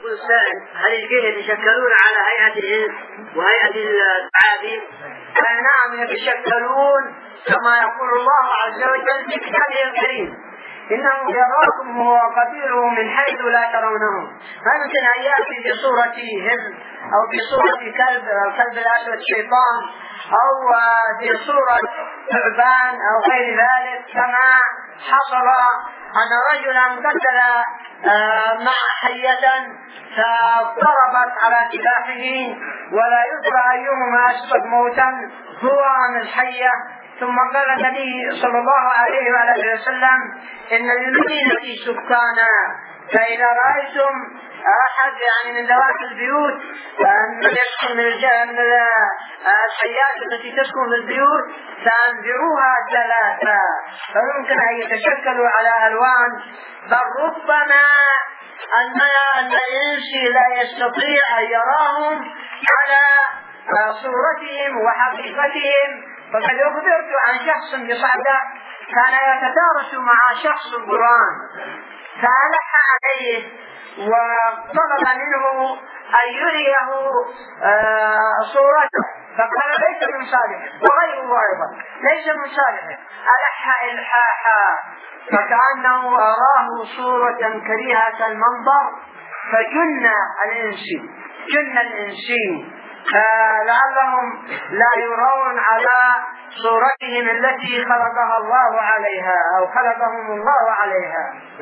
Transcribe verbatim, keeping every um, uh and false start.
يقول السائل هل الجن يتشكلون على هيئة الإنس وهيئة الثعابين؟ نعم يتشكلون كما يقول الله عز وجل في كتابه الكريم إنه يراكم هو وقبيله من حيث لا ترونهم. فمثل أن يأتي بصورة هز أو بصورة كلب الكلب الأسود شيطان أو بصورة ثعبان أو غير ذلك، كما حصل أن رجلا قتل مع حية فضربت على كتافه ولا يدرى أيهما أسبق موتا هو عن الحية. ثم قال النبي صلى الله عليه وآله وسلم إن للمدينة سكانا، فإذا رأيتم أحد يعني من ذوات البيوت أن يسكن من الحيات التي تسكن في البيوت فأنذروها ثلاثة، فيمكن أن يتشكلوا على ألوان، بل ربما أن الإنس لا يستطيع أن يراهم على صورتهم وحقيقتهم. فقد أخبرت عن شخص بصعدة كان يتدارس مع شخص القرآن فألح عليه وطلب منه أن يريه صورته، فقال ليس من صالحه، وغيره أيضا ليس من صالحه، ألح إلحاحا فكأنه أراه صورة كريهة المنظر فجن الإنسي جن الإنسي لعلهم لا يرون على صورتهم التي خلقها الله عليها أو خلقهم الله عليها.